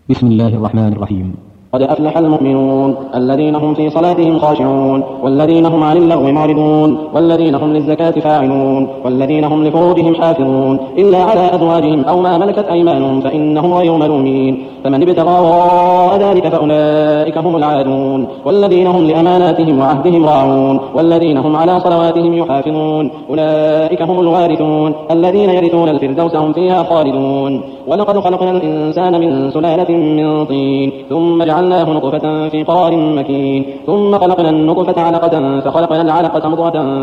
بسم الله الرحمن الرحيم. قد أفلح المؤمنون الذين هم في صلاتهم خاشعون والذين هم عن اللغو معرضون والذين هم للزكاة فاعلون والذين هم لفروجهم حافظون إلا على أزواجهم أو ما ملكت أيمانهم فإنهم غير ملومين فمن ابتغى وراء ذلك فأولئك هم العادون والذين هم لأماناتهم وعهدهم راعون والذين هم على صلواتهم يحافظون أولئك هم الوارثون الذين يرثون الفردوس هم فيها خالدون. ولقد خلقنا الإنسان من سلالة من طين ثم جعلناه نطفة في قرار مكين ثم خلقنا النطفة علقة فخلقنا العلقة مضغة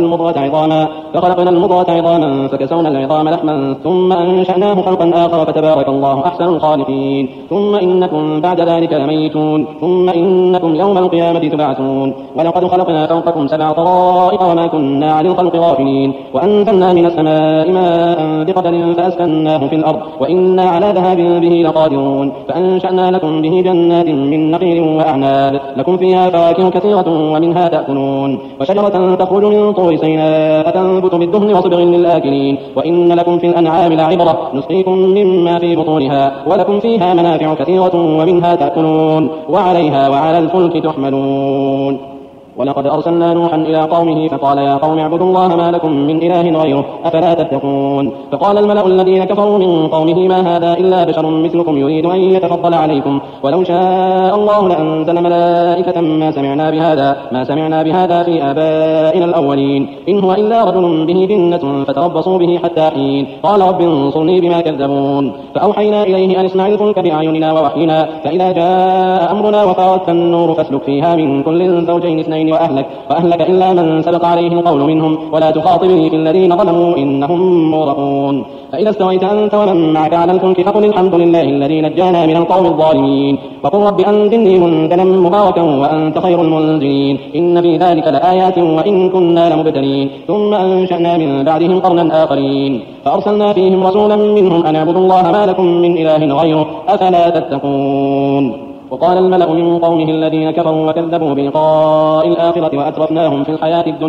فخلقنا المضغة عظاما فكسونا العظام لحما ثم أنشأناه خلقا آخر فتبارك الله أحسن الخالقين. ثم إنكم بعد ذلك لميتون ثم إنكم يوم القيامة تبعثون. ولقد خلقنا فوقكم 7 طرائق وما كنا عن الخلق غافلين وأنزلنا من السماء ماء بقدر فأسكناه في الأرض وإنا على ذهاب به لقادرون فأنشأنا لكم به جنات من نخيل وأعناب لكم فيها فواكه كثيرة ومنها تأكلون وشجرة تخرج من طور سيناء تنبت بالدهن وصبغ للآكلين وإن لكم في الأنعام لعبرة نسقيكم مما في بطونها ولكم فيها منافع كثيرة ومنها تأكلون وعليها وعلى الفلك تحملون. ولقد أرسلنا نوحا إلى قومه فقال يا قوم اعبدوا الله ما لكم من إله غيره أفلا تتقون. فقال الملأ الذين كفروا من قومه ما هذا إلا بشر مثلكم يريد أن يتفضل عليكم ولو شاء الله لأنزل ملائكة ما سمعنا بهذا في آبائنا الأولين إن هو إلا رجل به جنة فتربصوا به حتى حين. قال رب انصرني بما كذبون. فأوحينا إليه أن اصنع الفلك بأعيننا ووحينا فإذا جاء أمرنا وفارت النور فاسلك فيها من كل زوجين اثنين وأهلك إلا من سبق عليه القول منهم ولا تخاطبني في الذين ظلموا إنهم مغرقون. فإذا استويت أنت ومن معك على الفلك فقل الحمد لله الذي نجانا من القوم الظالمين وقل رب أنزلني منزلا مباركا وأنت خير المنزلين إن في ذلك لآيات وإن كنا لمبتلين. ثم أنشأنا من بعدهم قرنا آخرين فأرسلنا فيهم رسولا منهم أن اعبدوا الله ما لكم من إله غيره أفلا تتقون. وقال الملأ من قومه الذين كفروا وكذبوا بلقاء الآخرة وأترفناهم في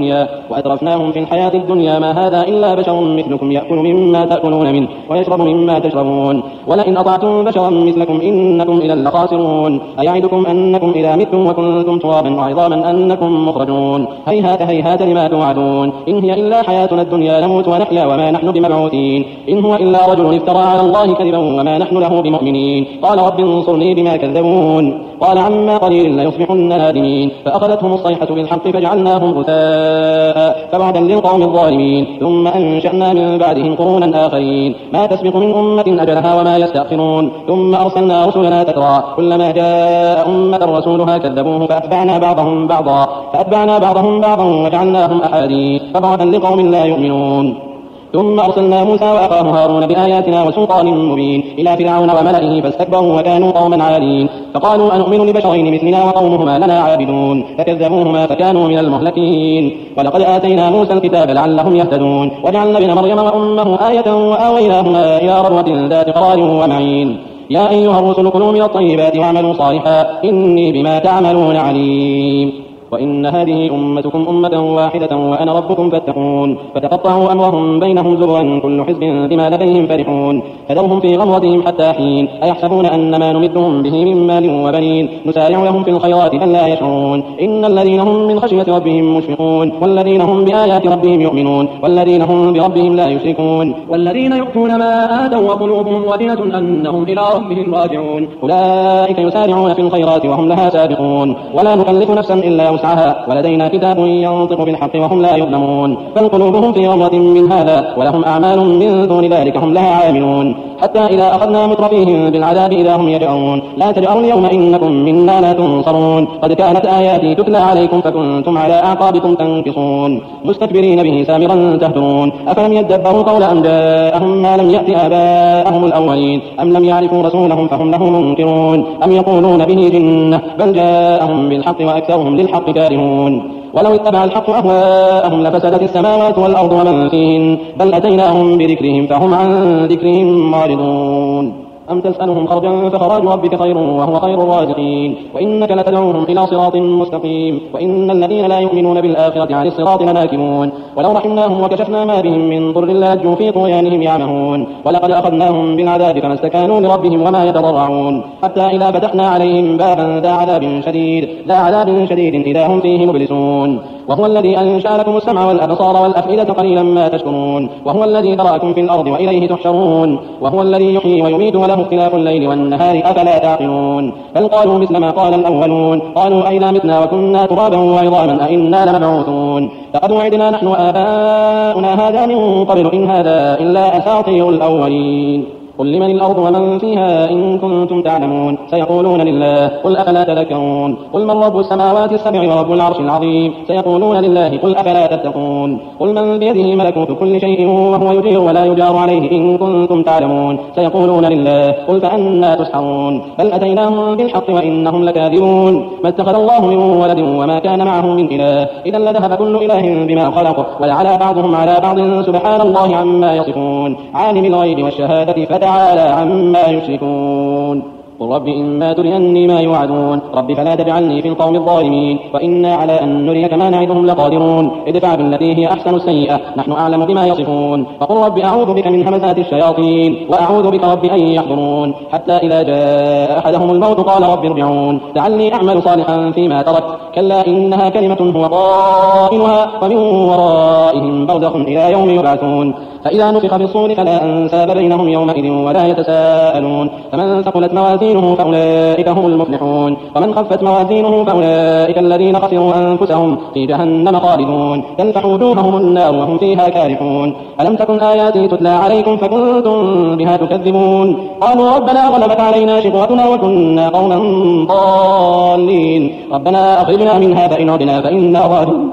الحياة الدنيا ما هذا إلا بشر مثلكم يأكل مما تأكلون منه ويشرب مما تشربون ولئن أطعتم بشرا مثلكم إنكم إذا لخاسرون. أيعدكم أنكم إذا متم وكنتم ترابا وعظاما أنكم مخرجون هيهات لما توعدون إن هي إلا حياتنا الدنيا نموت ونحيا وما نحن بمبعوثين إن هو إلا رجل افترى على الله كذبا وما نحن له بمؤمنين. قال رب انصرني بما كذبون. قال عما قليل ليصبحن نادمين فأخذتهم الصيحة بالحق فجعلناهم غثاء فبعدا للقوم الظالمين. ثم أنشأنا من بعدهم قرونا آخرين ما تسبق من أمة أجلها وما يستأخرون. ثم أرسلنا رسلنا تترى كلما جاء أمة رسولها كذبوه فأتبعنا بعضهم بعضا وجعلناهم أحاديث فبعدا لقوم لا يؤمنون. ثم أرسلنا موسى وأخاه هارون بآياتنا وسلطان مبين إلى فرعون وملئه فاستكبروا وكانوا قوما عالين فقالوا أنؤمن لبشرين مثلنا وقومهما لنا عابدون فكذبوهما فكانوا من المهلكين. ولقد آتينا موسى الكتاب لعلهم يهتدون وجعلنا ابن مريم وأمه آية وآويناهما إلى ربوة ذات قرار ومعين. يا أيها الرسل كلوا من الطيبات واعملوا صالحا إني بما تعملون عليم. وإن هذه أمتكم أمة واحدة وأنا ربكم فاتقون. فتقطعوا أمرهم بينهم زبرا كل حزب بما لديهم فرحون فذرهم في غمرتهم حتى حين. أيحسبون أن ما نمدهم به من مال وبنين نسارع لهم في الخيرات بل لا يشعرون إن الذين هم من خشية ربهم مشفقون والذين هم بآيات ربهم يؤمنون والذين هم بربهم لا يشركون والذين يؤتون ما آتوا وقلوبهم وجلة أنهم إلى ربهم راجعون أولئك يسارعون في الخيرات وهم لها سابقون ولا نكلف نفسا إلا وسعها ولدينا كتاب ينطق بالحق وهم لا يظلمون بل قلوبهم في غمرة من هذا ولهم أعمال من دون ذلك هم لها عاملون حتى إذا أخذنا مترفيهم بالعذاب إذا هم يجأرون لا تجأروا اليوم إنكم منا لا تنصرون قد كانت آياتي تتلى عليكم فكنتم على أعقابكم تنكصون مستكبرين به سامرا تهجرون أفلم يدبروا قول أم جاءهم ما لم يأت آباءهم الأولين أم لم يعرفوا رسولهم فهم له منكرون أم يقولون به جنة بل جاءهم بالحق وأكثرهم للحق كارهون ولو اتبع الحق أهواءهم لفسدت السماوات والأرض ومن فيهن بل أتيناهم بذكرهم فهم عن ذكرهم معرضون. أم تسألهم خرجا فخراج ربك خير وهو خير الرازقين وإنك لتدعوهم إلى صراط مستقيم وإن الذين لا يؤمنون بالآخرة عن الصراط لناكبون ولو رحمناهم وكشفنا ما بهم من ضر للجوا في طغيانهم يعمهون ولقد أخذناهم بالعذاب فما استكانوا لربهم وما يتضرعون حتى إذا فتحنا عليهم بابا ذا عذاب شديد إذا هم فيه مبلسون وهو الذي أنشأ لكم السمع والأبصار والأفئدة قليلا ما تشكرون وهو الذي ذرأكم في الأرض وإليه تحشرون وهو الذي يحيي ويميت وله اختلاف الليل والنهار أفلا تعقلون بل قالوا مثل ما قال الأولون قالوا أئذا متنا وكنا ترابا وعظاما أئنا لمبعوثون لقد وعدنا نحن وآباؤنا هذا من قبل إن هذا إلا أساطير الأولين قل لمن الأرض ومن فيها إن كنتم تعلمون سيقولون لله قل أفلا تذكرون قل من رب السماوات السبع ورب العرش العظيم سيقولون لله قل أفلا تتقون قل من بيده ملكوت كل شيء وهو يجير ولا يجار عليه إن كنتم تعلمون سيقولون لله قل فأنا تسحرون بل أتيناهم بالحق وإنهم لكاذبون ما اتخذ الله من ولد وما كان معه من إله إذا لذهب كل إله بما خلق ولعلى بعضهم على بعض سبحان الله عما يصفون عالم الغيب والشهادة فتعالى عما يشركون قل رب إما تريني ما يوعدون رب فلا تجعلني في القوم الظالمين وإنا على أن نريك ما نعدهم لقادرون ادفع بالتي هي أحسن السيئة نحن أعلم بما يصفون وقل رب أعوذ بك من همزات الشياطين وأعوذ بك رب أن يحضرون حتى إذا جاء أحدهم الموت قال رب ارجعون لعلي أعمل صالحا فيما ترك كلا إنها كلمة هو قائلها ومن ورائهم برزخ إلى يوم يبعثون فإذا نفخ في الصور فلا أنساب بينهم يومئذ ولا يتساءلون فمن ثقلت موازينه فأولئك هم المفلحون ومن خفت موازينه فأولئك الذين خسروا أنفسهم في جهنم خالدون تلفح وجوههم النار وهم فيها كارحون ألم تكن آياتي تتلى عليكم فكنتم بها تكذبون قالوا ربنا غلبت علينا شقوتنا وكنا قوما ضالين ربنا أخرجنا منها فإن عدنا فإنا ظالمون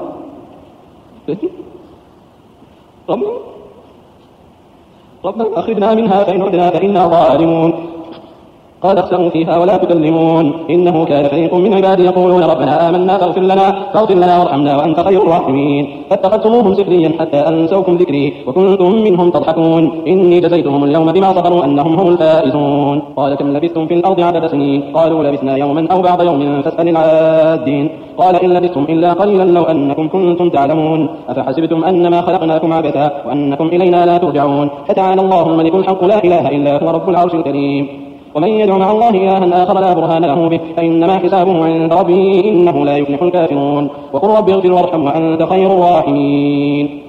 ربنا أخرجنا منها فإن عدنا فإنا ظالمون قال اخسئوا فيها ولا تكلمون إنه كان فريق من عبادي يقولون ربنا آمنا فاغفر لنا وارحمنا وأنت خير الراحمين فاتخذتموهم سخريا حتى أنسوكم ذكري وكنتم منهم تضحكون إني جزيتهم اليوم بما صبروا أنهم هم الفائزون قال كم لبثتم في الأرض عدد سنين قالوا لبثنا يوما أو بعض يوم فاسأل العادين قال إن لبثتم إلا قليلا لو أنكم كنتم تعلمون أفحسبتم أنما خلقناكم عبثا وأنكم إلينا لا ترجعون فتعالى الله الملك الحق لا إله إلا هو رب العرش الكريم ومن يدع مع الله إلها آخر لا برهان له به فإنما حسابه عند ربه إنه لا يفلح الكافرون وقل رب اغفر وارحم وأنت خير الراحمين